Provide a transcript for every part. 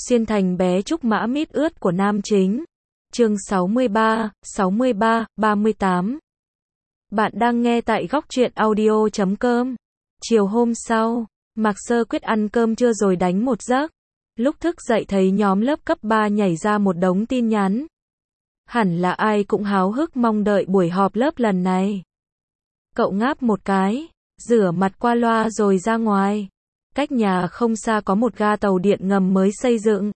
Xuyên thành bé trúc mã mít ướt của nam chính. Chương 63, 38. Bạn đang nghe tại góc truyện audio.com. Chiều hôm sau, Mạc Sơ Quyết ăn cơm trưa rồi đánh một giấc. Lúc thức dậy thấy nhóm lớp cấp 3 nhảy ra một đống tin nhắn. Hẳn là ai cũng háo hức mong đợi buổi họp lớp lần này. Cậu ngáp một cái, rửa mặt qua loa rồi ra ngoài. Cách nhà không xa có một ga tàu điện ngầm mới xây dựng.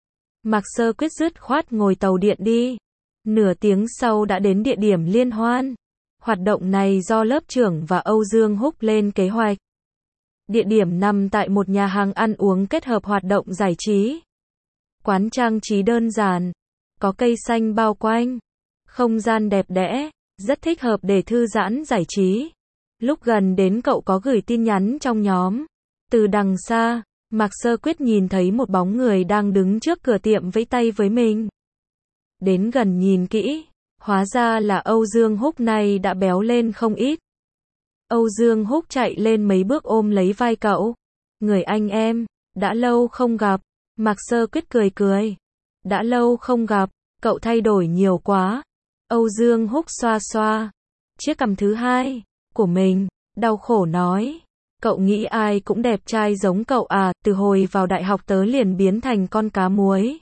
Mạc Sơ Quyết dứt khoát ngồi tàu điện đi. Nửa tiếng sau đã đến địa điểm liên hoan. Hoạt động này do lớp trưởng và Âu Dương Húc lên kế hoạch. Địa điểm nằm tại một nhà hàng ăn uống kết hợp hoạt động giải trí. Quán trang trí đơn giản, có cây xanh bao quanh, không gian đẹp đẽ, rất thích hợp để thư giãn giải trí. Lúc gần đến cậu có gửi tin nhắn trong nhóm. Từ đằng xa, Mạc Sơ Quyết nhìn thấy một bóng người đang đứng trước cửa tiệm vẫy tay với mình. Đến gần nhìn kỹ, hóa ra là Âu Dương Húc này đã béo lên không ít. Âu Dương Húc chạy lên mấy bước ôm lấy vai cậu. Người anh em, đã lâu không gặp. Mạc Sơ Quyết cười cười. Đã lâu không gặp, cậu thay đổi nhiều quá. Âu Dương Húc xoa xoa chiếc cằm thứ hai của mình, đau khổ nói. Cậu nghĩ ai cũng đẹp trai giống cậu à, từ hồi vào đại học tớ liền biến thành con cá muối.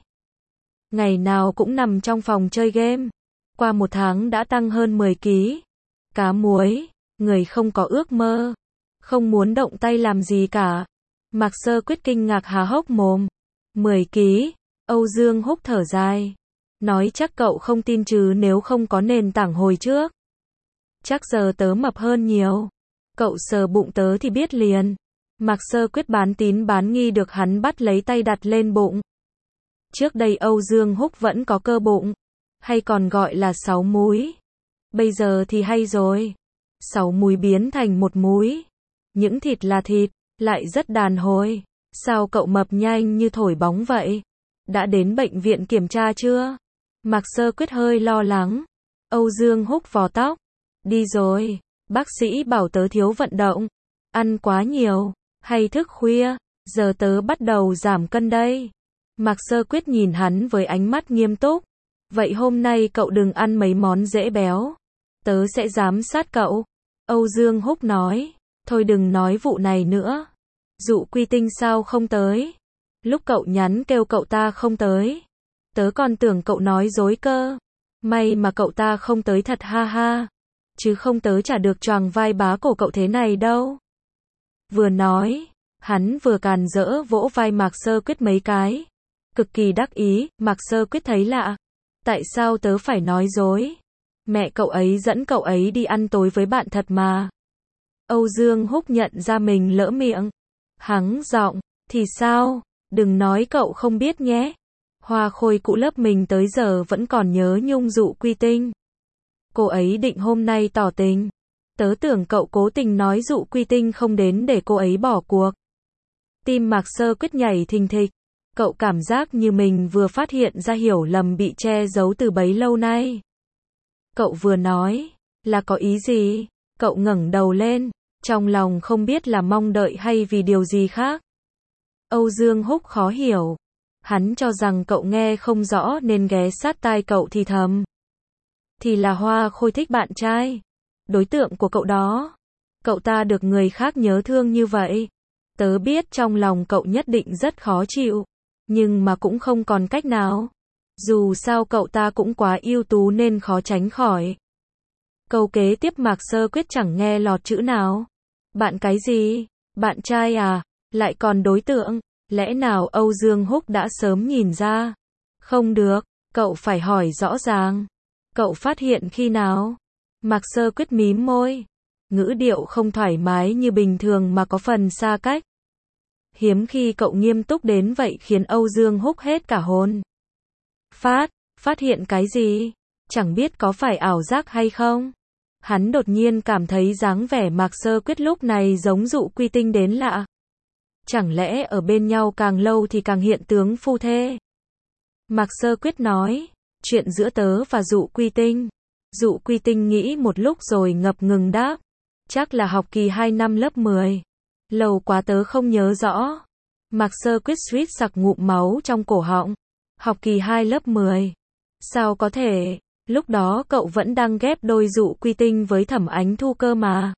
Ngày nào cũng nằm trong phòng chơi game. Qua một tháng đã tăng hơn 10 ký. Cá muối, người không có ước mơ, không muốn động tay làm gì cả. Mạc Sơ Quyết kinh ngạc há hốc mồm. 10 ký, Âu Dương Húc thở dài. Nói chắc cậu không tin chứ nếu không có nền tảng hồi trước. Chắc giờ tớ mập hơn nhiều. Cậu sờ bụng tớ thì biết liền. Mạc Sơ Quyết bán tín bán nghi được hắn bắt lấy tay đặt lên bụng. Trước đây Âu Dương Húc vẫn có cơ bụng, hay còn gọi là 6 múi. Bây giờ thì hay rồi. 6 múi biến thành 1 múi. Những thịt là thịt, lại rất đàn hồi. Sao cậu mập nhanh như thổi bóng vậy? Đã đến bệnh viện kiểm tra chưa? Mạc Sơ Quyết hơi lo lắng. Âu Dương Húc vò tóc. Đi rồi. Bác sĩ bảo tớ thiếu vận động, ăn quá nhiều, hay thức khuya, giờ tớ bắt đầu giảm cân đây. Mạc Sơ Quyết nhìn hắn với ánh mắt nghiêm túc. Vậy hôm nay cậu đừng ăn mấy món dễ béo. Tớ sẽ giám sát cậu. Âu Dương Húc nói. Thôi đừng nói vụ này nữa. Dụ Quy Tinh sao không tới? Lúc cậu nhắn kêu cậu ta không tới. Tớ còn tưởng cậu nói dối cơ. May mà cậu ta không tới thật ha ha. Chứ không tớ chả được choàng vai bá cổ cậu thế này đâu. Vừa nói, hắn vừa càn rỡ vỗ vai Mạc Sơ Quyết mấy cái. Cực kỳ đắc ý. Mạc Sơ Quyết thấy lạ. Tại sao tớ phải nói dối? Mẹ cậu ấy dẫn cậu ấy đi ăn tối với bạn thật mà. Âu Dương Húc nhận ra mình lỡ miệng. Hắng giọng, thì sao? Đừng nói cậu không biết nhé. Hoa khôi cũ lớp mình tới giờ vẫn còn nhớ nhung Dụ Quy Tinh. Cô ấy định hôm nay tỏ tình. Tớ tưởng cậu cố tình nói Dụ Quy Tinh không đến để cô ấy bỏ cuộc. Tim Mạc Sơ Quyết nhảy thình thịch. Cậu cảm giác như mình vừa phát hiện ra hiểu lầm bị che giấu từ bấy lâu nay. Cậu vừa nói, là có ý gì? Cậu ngẩng đầu lên, trong lòng không biết là mong đợi hay vì điều gì khác. Âu Dương Húc khó hiểu. Hắn cho rằng cậu nghe không rõ nên ghé sát tai cậu thì thầm. Thì là Hoa Khôi thích bạn trai. Đối tượng của cậu đó. Cậu ta được người khác nhớ thương như vậy. Tớ biết trong lòng cậu nhất định rất khó chịu. Nhưng mà cũng không còn cách nào. Dù sao cậu ta cũng quá ưu tú nên khó tránh khỏi. Câu kế tiếp Mạc Sơ Quyết chẳng nghe lọt chữ nào. Bạn cái gì? Bạn trai à? Lại còn đối tượng? Lẽ nào Âu Dương Húc đã sớm nhìn ra? Không được, cậu phải hỏi rõ ràng. Cậu phát hiện khi nào? Mạc Sơ Quyết mím môi. Ngữ điệu không thoải mái như bình thường mà có phần xa cách. Hiếm khi cậu nghiêm túc đến vậy khiến Âu Dương Húc hết cả hồn. Phát hiện cái gì? Chẳng biết có phải ảo giác hay không? Hắn đột nhiên cảm thấy dáng vẻ Mạc Sơ Quyết lúc này giống Dụ Quy Tinh đến lạ. Chẳng lẽ ở bên nhau càng lâu thì càng hiện tướng phu thê? Mạc Sơ Quyết nói. Chuyện giữa tớ và Dụ Quy Tinh. Dụ Quy Tinh nghĩ một lúc rồi ngập ngừng đáp. Chắc là học kỳ 2 năm lớp 10. Lâu quá tớ không nhớ rõ. Mạc Sơ Quyết suýt sặc ngụm máu trong cổ họng. Học kỳ 2 lớp 10. Sao có thể, lúc đó cậu vẫn đang ghép đôi dụ quy tinh với Thẩm Ánh Thu cơ mà.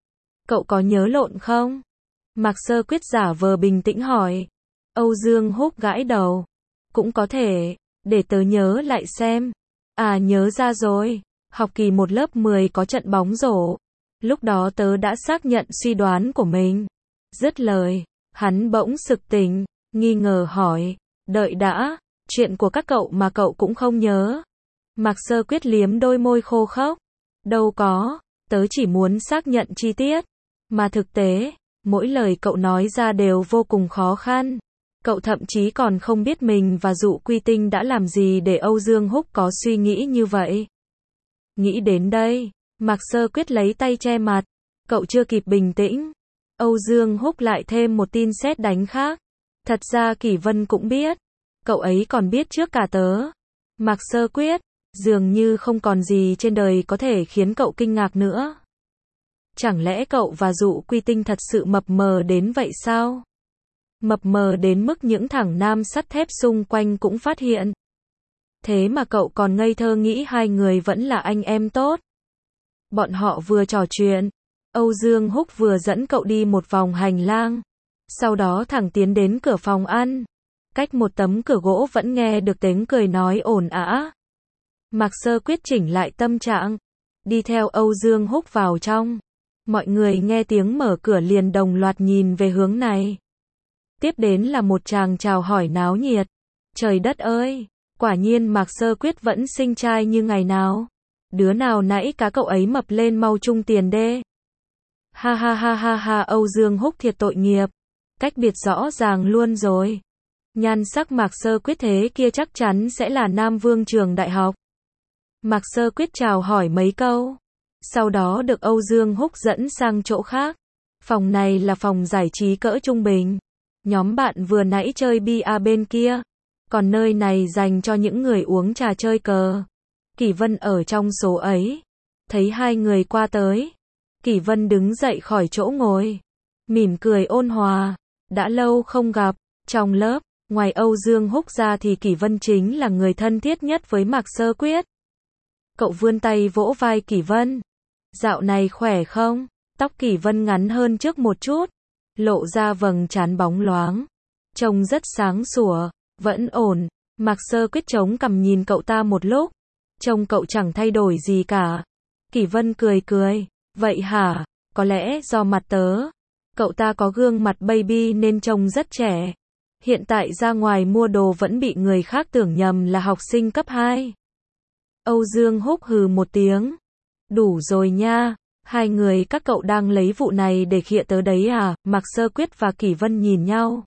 Cậu có nhớ lộn không? Mạc Sơ Quyết giả vờ bình tĩnh hỏi. Âu Dương Húc gãi đầu. Cũng có thể, để tớ nhớ lại xem. À nhớ ra rồi, học kỳ 1 lớp 10 có trận bóng rổ. Lúc đó tớ đã xác nhận suy đoán của mình. Dứt lời, hắn bỗng sực tỉnh, nghi ngờ hỏi. Đợi đã, chuyện của các cậu mà cậu cũng không nhớ. Mạc Sơ Quyết liếm đôi môi khô khốc. Đâu có, tớ chỉ muốn xác nhận chi tiết. Mà thực tế, mỗi lời cậu nói ra đều vô cùng khó khăn. Cậu thậm chí còn không biết mình và dụ quy tinh đã làm gì để Âu Dương Húc có suy nghĩ như vậy. Nghĩ đến đây, Mạc Sơ Quyết lấy tay che mặt. Cậu chưa kịp bình tĩnh. Âu Dương Húc lại thêm một tin sét đánh khác. Thật ra Kỷ Vân cũng biết. Cậu ấy còn biết trước cả tớ. Mạc Sơ Quyết, dường như không còn gì trên đời có thể khiến cậu kinh ngạc nữa. Chẳng lẽ cậu và dụ quy tinh thật sự mập mờ đến vậy sao? Mập mờ đến mức những thằng nam sắt thép xung quanh cũng phát hiện. Thế mà cậu còn ngây thơ nghĩ hai người vẫn là anh em tốt. Bọn họ vừa trò chuyện, Âu Dương Húc vừa dẫn cậu đi một vòng hành lang. Sau đó thẳng tiến đến cửa phòng ăn. Cách một tấm cửa gỗ vẫn nghe được tiếng cười nói ồn ào. Mạc Sơ Quyết chỉnh lại tâm trạng, đi theo Âu Dương Húc vào trong. Mọi người nghe tiếng mở cửa liền đồng loạt nhìn về hướng này. Tiếp đến là một tràng chào hỏi náo nhiệt. Trời đất ơi, quả nhiên Mạc Sơ Quyết vẫn xinh trai như ngày nào. Đứa nào nãy cá cậu ấy mập lên mau chung tiền đê. Ha ha ha ha ha, Âu Dương Húc thiệt tội nghiệp. Cách biệt rõ ràng luôn rồi. Nhan sắc Mạc Sơ Quyết thế kia chắc chắn sẽ là nam vương trường đại học. Mạc Sơ Quyết chào hỏi mấy câu. Sau đó được Âu Dương Húc dẫn sang chỗ khác. Phòng này là phòng giải trí cỡ trung bình. Nhóm bạn vừa nãy chơi bia bên kia. Còn nơi này dành cho những người uống trà chơi cờ. Kỷ Vân ở trong số ấy. Thấy hai người qua tới. Kỷ Vân đứng dậy khỏi chỗ ngồi. Mỉm cười ôn hòa. Đã lâu không gặp. Trong lớp, ngoài Âu Dương Húc ra thì Kỷ Vân chính là người thân thiết nhất với Mạc Sơ Quyết. Cậu vươn tay vỗ vai Kỷ Vân. Dạo này khỏe không? Tóc Kỷ Vân ngắn hơn trước một chút. Lộ ra vầng trán bóng loáng. Trông rất sáng sủa. Vẫn ổn. Mạc Sơ Quyết chống cằm nhìn cậu ta một lúc. Trông cậu chẳng thay đổi gì cả. Kỷ Vân cười cười. Vậy hả? Có lẽ do mặt tớ. Cậu ta có gương mặt baby nên trông rất trẻ. Hiện tại ra ngoài mua đồ vẫn bị người khác tưởng nhầm là học sinh cấp 2. Âu Dương Húc hừ một tiếng. Đủ rồi nha. Hai người các cậu đang lấy vụ này để khịa tớ đấy à? Mạc Sơ Quyết và Kỷ Vân nhìn nhau.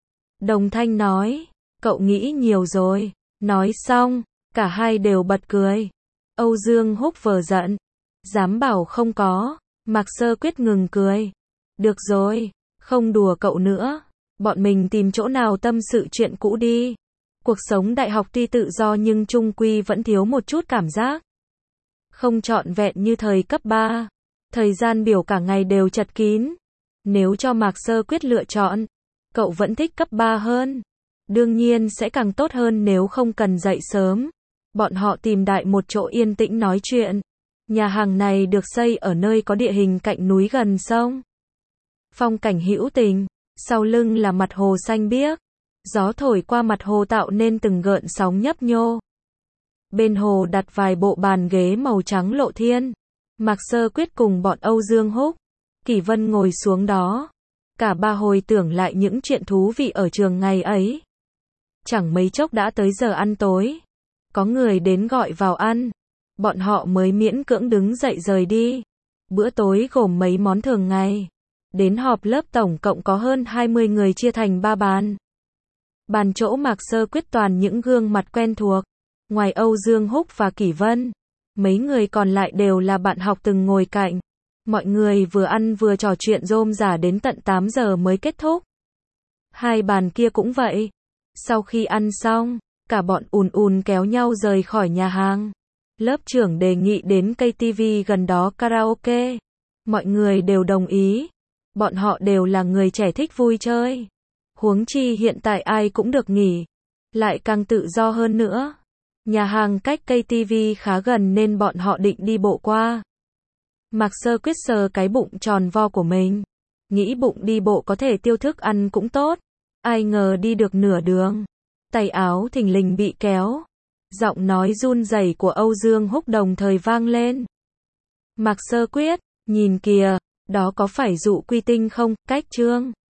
Đồng thanh nói. Cậu nghĩ nhiều rồi. Nói xong, cả hai đều bật cười. Âu Dương Húc vờ giận. Dám bảo không có. Mạc Sơ Quyết ngừng cười. Được rồi, không đùa cậu nữa. Bọn mình tìm chỗ nào tâm sự chuyện cũ đi. Cuộc sống đại học tuy tự do nhưng chung quy vẫn thiếu một chút cảm giác. Không trọn vẹn như thời cấp 3. Thời gian biểu cả ngày đều chật kín. Nếu cho Mạc Sơ Quyết lựa chọn, cậu vẫn thích cấp 3 hơn. Đương nhiên sẽ càng tốt hơn nếu không cần dậy sớm. Bọn họ tìm đại một chỗ yên tĩnh nói chuyện. Nhà hàng này được xây ở nơi có địa hình cạnh núi gần sông. Phong cảnh hữu tình, sau lưng là mặt hồ xanh biếc. Gió thổi qua mặt hồ tạo nên từng gợn sóng nhấp nhô. Bên hồ đặt vài bộ bàn ghế màu trắng lộ thiên. Mạc Sơ Quyết cùng bọn Âu Dương Húc, Kỷ Vân ngồi xuống đó. Cả ba hồi tưởng lại những chuyện thú vị ở trường ngày ấy. Chẳng mấy chốc đã tới giờ ăn tối. Có người đến gọi vào ăn. Bọn họ mới miễn cưỡng đứng dậy rời đi. Bữa tối gồm mấy món thường ngày. Đến họp lớp tổng cộng có hơn 20 người chia thành 3 bàn. Bàn chỗ Mạc Sơ Quyết toàn những gương mặt quen thuộc. Ngoài Âu Dương Húc và Kỷ Vân, mấy người còn lại đều là bạn học từng ngồi cạnh. Mọi người vừa ăn vừa trò chuyện rôm rả đến tận 8 giờ mới kết thúc. Hai bàn kia cũng vậy. Sau khi ăn xong, cả bọn ùn kéo nhau rời khỏi nhà hàng. Lớp trưởng đề nghị đến cây TV gần đó karaoke. Mọi người đều đồng ý. Bọn họ đều là người trẻ thích vui chơi. Huống chi hiện tại ai cũng được nghỉ, lại càng tự do hơn nữa. Nhà hàng cách KTV khá gần nên bọn họ định đi bộ qua. Mạc Sơ Quyết sờ cái bụng tròn vo của mình. Nghĩ bụng đi bộ có thể tiêu thức ăn cũng tốt. Ai ngờ đi được nửa đường. Tay áo thình lình bị kéo. Giọng nói run rẩy của Âu Dương Húc đồng thời vang lên. Mạc Sơ Quyết, nhìn kìa, đó có phải Dụ Quy Tinh không, Cách Trương?